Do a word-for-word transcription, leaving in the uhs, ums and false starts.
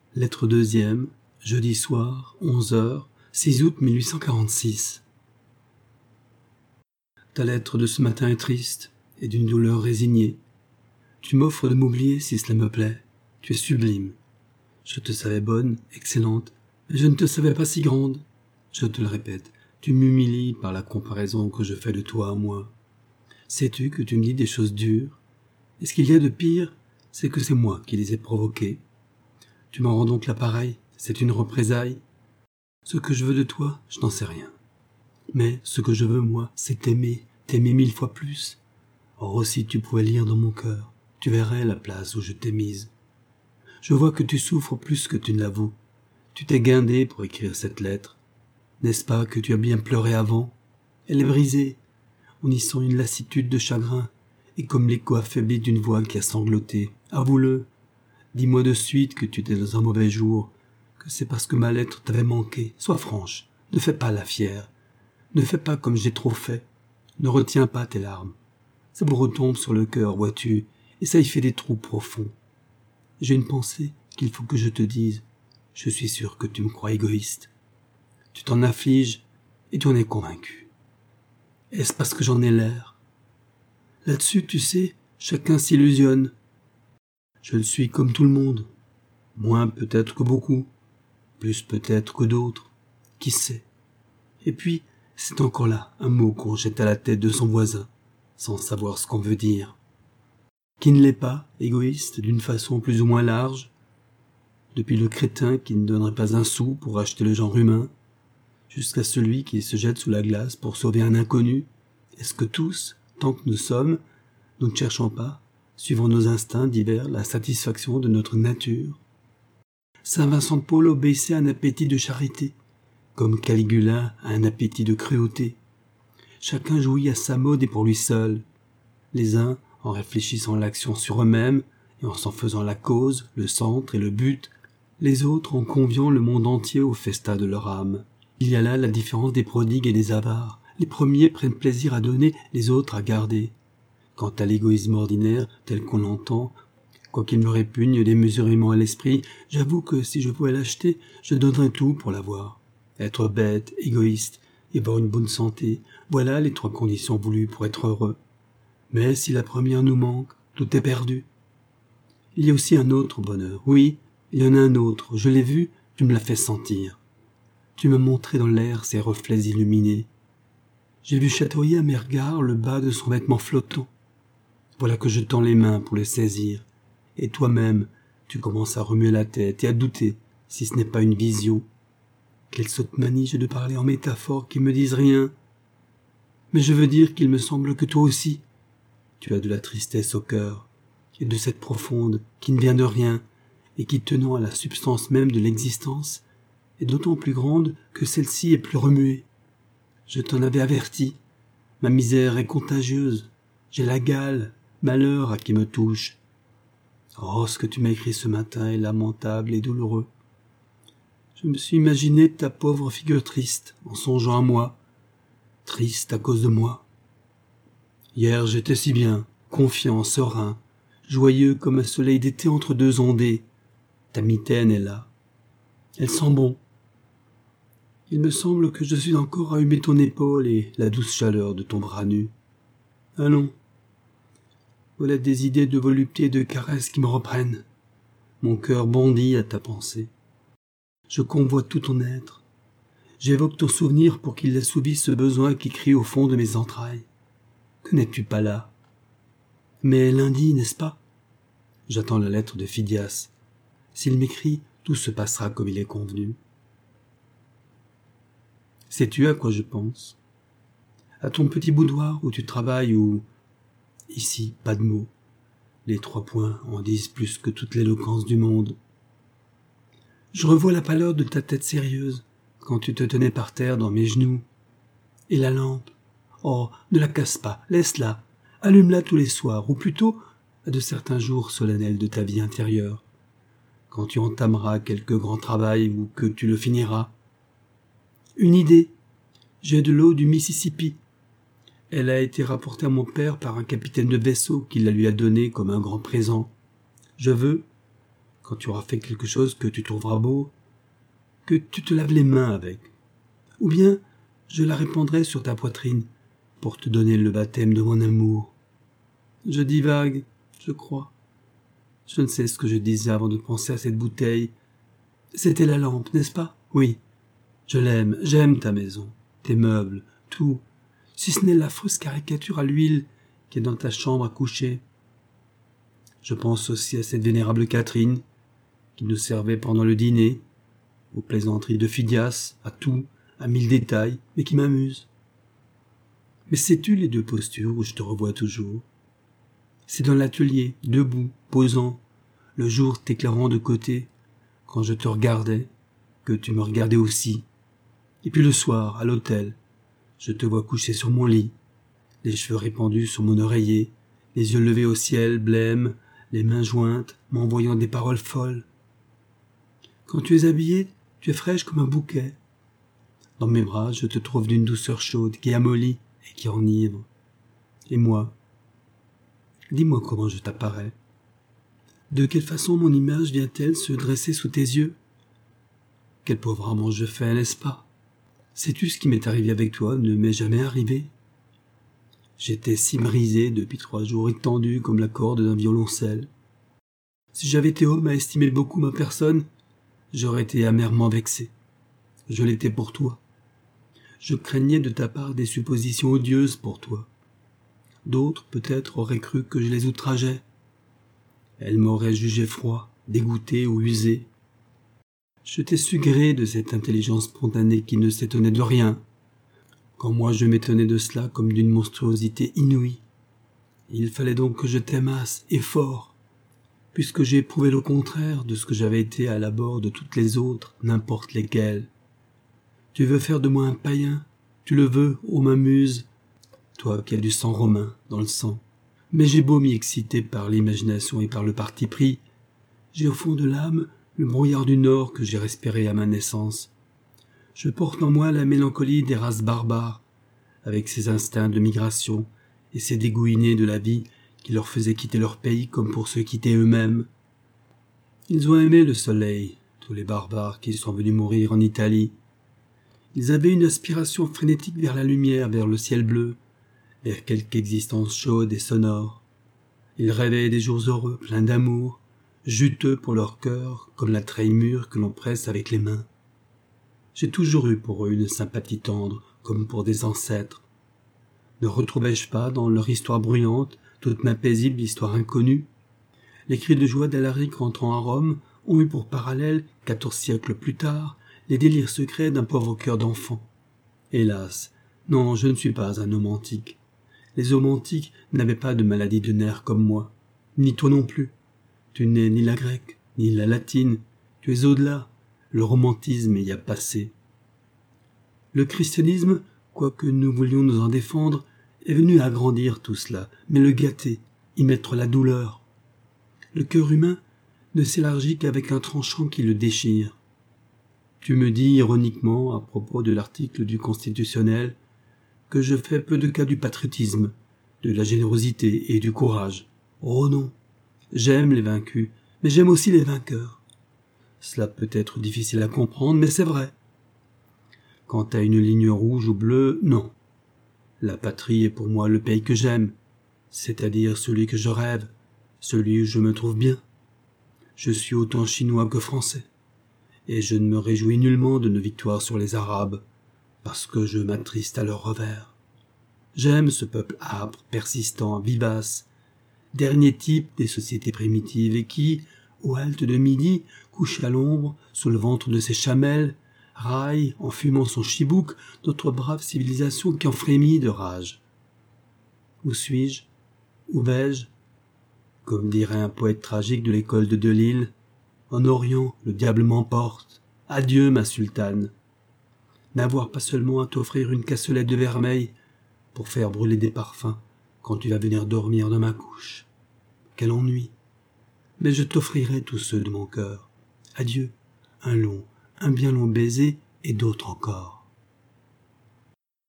Lettre deuxième, jeudi soir, onze heures, six août mille huit cent quarante-six. Ta lettre de ce matin est triste et d'une douleur résignée. Tu m'offres de m'oublier si cela me plaît. Tu es sublime. Je te savais bonne, excellente, mais je ne te savais pas si grande. Je te le répète, tu m'humilies par la comparaison que je fais de toi à moi. Sais-tu que tu me dis des choses dures? Et ce qu'il y a de pire, c'est que c'est moi qui les ai provoquées. Tu m'en rends donc l'appareil, c'est une représaille. Ce que je veux de toi, je n'en sais rien. Mais ce que je veux, moi, c'est t'aimer, t'aimer mille fois plus. Or, si tu pouvais lire dans mon cœur, tu verrais la place où je t'ai mise. Je vois que tu souffres plus que tu ne l'avoues. Tu t'es guindé pour écrire cette lettre. N'est-ce pas que tu as bien pleuré avant? Elle est brisée. On y sent une lassitude de chagrin, et comme l'écho affaibli d'une voix qui a sangloté. Avoue-le. Dis-moi de suite que tu étais dans un mauvais jour, que c'est parce que ma lettre t'avait manqué. Sois franche, ne fais pas la fière. Ne fais pas comme j'ai trop fait. Ne retiens pas tes larmes. Ça me retombe sur le cœur, vois-tu, et ça y fait des trous profonds. J'ai une pensée qu'il faut que je te dise. Je suis sûr que tu me crois égoïste. Tu t'en affliges et tu en es convaincu. Est-ce parce que j'en ai l'air? Là-dessus, tu sais, chacun s'illusionne. Je le suis comme tout le monde. Moins peut-être que beaucoup. Plus peut-être que d'autres. Qui sait? Et puis, c'est encore là un mot qu'on jette à la tête de son voisin, sans savoir ce qu'on veut dire. Qui ne l'est pas, égoïste, d'une façon plus ou moins large? Depuis le crétin qui ne donnerait pas un sou pour acheter le genre humain, jusqu'à celui qui se jette sous la glace pour sauver un inconnu, est-ce que tous, tant que nous sommes, nous ne cherchons pas, suivant nos instincts divers, la satisfaction de notre nature? Saint Vincent de Paul obéissait à un appétit de charité, comme Caligula a un appétit de cruauté. Chacun jouit à sa mode et pour lui seul. Les uns en réfléchissant l'action sur eux-mêmes et en s'en faisant la cause, le centre et le but, les autres en conviant le monde entier au festin de leur âme. Il y a là la différence des prodigues et des avares. Les premiers prennent plaisir à donner, les autres à garder. Quant à l'égoïsme ordinaire, tel qu'on l'entend, quoiqu'il me répugne démesurément à l'esprit, j'avoue que si je pouvais l'acheter, je donnerais tout pour l'avoir. Être bête, égoïste, et avoir une bonne santé, voilà les trois conditions voulues pour être heureux. Mais si la première nous manque, tout est perdu. Il y a aussi un autre bonheur. Oui, il y en a un autre. Je l'ai vu, tu me l'as fait sentir. Tu m'as montré dans l'air ses reflets illuminés. J'ai vu chatouiller à mes regards le bas de son vêtement flottant. Voilà que je tends les mains pour le saisir. Et toi-même, tu commences à remuer la tête et à douter si ce n'est pas une vision. Quelle sotte manie j'ai de parler en métaphores qui me disent rien. Mais je veux dire qu'il me semble que toi aussi, tu as de la tristesse au cœur, et de cette profonde qui ne vient de rien, et qui, tenant à la substance même de l'existence, est d'autant plus grande que celle-ci est plus remuée. Je t'en avais averti. Ma misère est contagieuse. J'ai la gale, malheur à qui me touche. Oh, ce que tu m'as écrit ce matin est lamentable et douloureux. Je me suis imaginé ta pauvre figure triste, en songeant à moi, triste à cause de moi. Hier, j'étais si bien, confiant, serein, joyeux comme un soleil d'été entre deux ondées. Ta mitaine est là. Elle sent bon. Il me semble que je suis encore à humer ton épaule et la douce chaleur de ton bras nu. Allons. Voilà des idées de volupté et de caresses qui me reprennent. Mon cœur bondit à ta pensée. Je convoite tout ton être. J'évoque ton souvenir pour qu'il assouvisse ce besoin qui crie au fond de mes entrailles. Que n'es-tu pas là? Mais lundi, n'est-ce pas? J'attends la lettre de Phidias. S'il m'écrit, tout se passera comme il est convenu. Sais-tu à quoi je pense? À ton petit boudoir où tu travailles ou... Ici, pas de mots. Les trois points en disent plus que toute l'éloquence du monde. Je revois la pâleur de ta tête sérieuse quand tu te tenais par terre dans mes genoux. Et la lampe. Oh, ne la casse pas, laisse-la. Allume-la tous les soirs, ou plutôt à de certains jours solennels de ta vie intérieure. Quand tu entameras quelque grand travail ou que tu le finiras. Une idée. J'ai de l'eau du Mississippi. Elle a été rapportée à mon père par un capitaine de vaisseau qui la lui a donnée comme un grand présent. Je veux, quand tu auras fait quelque chose que tu trouveras beau, que tu te laves les mains avec. Ou bien, je la répandrai sur ta poitrine pour te donner le baptême de mon amour. Je divague, je crois. Je ne sais ce que je disais avant de penser à cette bouteille. C'était la lampe, n'est-ce pas? Oui. Je l'aime, j'aime ta maison, tes meubles, tout, si ce n'est l'affreuse caricature à l'huile qui est dans ta chambre à coucher. Je pense aussi à cette vénérable Catherine, qui nous servait pendant le dîner, aux plaisanteries de Phidias, à tout, à mille détails, mais qui m'amusent. Mais sais-tu les deux postures où je te revois toujours? C'est dans l'atelier, debout, posant, le jour t'éclairant de côté, quand je te regardais, que tu me regardais aussi. Et puis le soir, à l'hôtel, je te vois couché sur mon lit, les cheveux répandus sur mon oreiller, les yeux levés au ciel, blêmes, les mains jointes, m'envoyant des paroles folles. Quand tu es habillée, tu es fraîche comme un bouquet. Dans mes bras, je te trouve d'une douceur chaude qui amollit et qui enivre. Et moi, dis-moi comment je t'apparais. De quelle façon mon image vient-elle se dresser sous tes yeux? Quel pauvre amant je fais, n'est-ce pas? Sais-tu ce qui m'est arrivé avec toi ne m'est jamais arrivé? J'étais si brisé depuis trois jours, étendu comme la corde d'un violoncelle. Si j'avais été homme à estimer beaucoup ma personne, j'aurais été amèrement vexé. Je l'étais pour toi. Je craignais de ta part des suppositions odieuses pour toi. D'autres, peut-être, auraient cru que je les outrageais. Elles m'auraient jugé froid, dégoûté ou usé. Je t'ai su gré de cette intelligence spontanée qui ne s'étonnait de rien, quand moi je m'étonnais de cela comme d'une monstruosité inouïe. Il fallait donc que je t'aimasse, et fort, puisque j'ai éprouvé le contraire de ce que j'avais été à l'abord de toutes les autres, n'importe lesquelles. Tu veux faire de moi un païen, tu le veux, ô ma muse, toi qui as du sang romain dans le sang. Mais j'ai beau m'y exciter par l'imagination et par le parti pris, j'ai au fond de l'âme le brouillard du Nord que j'ai respiré à ma naissance. Je porte en moi la mélancolie des races barbares, avec ses instincts de migration et ses dégoulinés de la vie qui leur faisaient quitter leur pays comme pour se quitter eux-mêmes. Ils ont aimé le soleil, tous les barbares qui sont venus mourir en Italie. Ils avaient une aspiration frénétique vers la lumière, vers le ciel bleu, vers quelque existence chaude et sonore. Ils rêvaient des jours heureux, pleins d'amour, juteux pour leur cœur, comme la treille mûre que l'on presse avec les mains. J'ai toujours eu pour eux une sympathie tendre, comme pour des ancêtres. Ne retrouvais-je pas, dans leur histoire bruyante, toute ma paisible histoire inconnue? Les cris de joie d'Alaric rentrant à Rome ont eu pour parallèle, quatorze siècles plus tard, les délires secrets d'un pauvre cœur d'enfant. Hélas, non, je ne suis pas un homme antique. Les hommes antiques n'avaient pas de maladie de nerfs comme moi, ni toi non plus. Tu n'es ni la grecque, ni la latine, tu es au-delà, le romantisme y a passé. Le christianisme, quoique nous voulions nous en défendre, est venu agrandir tout cela, mais le gâter, y mettre la douleur. Le cœur humain ne s'élargit qu'avec un tranchant qui le déchire. Tu me dis ironiquement, à propos de l'article du Constitutionnel, que je fais peu de cas du patriotisme, de la générosité et du courage. Oh non, j'aime les vaincus, mais j'aime aussi les vainqueurs. Cela peut être difficile à comprendre, mais c'est vrai. Quant à une ligne rouge ou bleue, non. La patrie est pour moi le pays que j'aime, c'est-à-dire celui que je rêve, celui où je me trouve bien. Je suis autant chinois que français, et je ne me réjouis nullement de nos victoires sur les Arabes, parce que je m'attriste à leur revers. J'aime ce peuple âpre, persistant, vivace, dernier type des sociétés primitives et qui, aux haltes de midi, couché à l'ombre, sous le ventre de ses chamelles, raille, en fumant son chibouk, notre brave civilisation qui en frémit de rage. Où suis-je? Où vais-je? Comme dirait un poète tragique de l'école de Delille, en Orient, le diable m'emporte. Adieu, ma sultane. N'avoir pas seulement à t'offrir une cassolette de vermeil pour faire brûler des parfums quand tu vas venir dormir dans ma couche. Quel ennui! Mais je t'offrirai tous ceux de mon cœur. Adieu, un long, un bien long baiser et d'autres encore.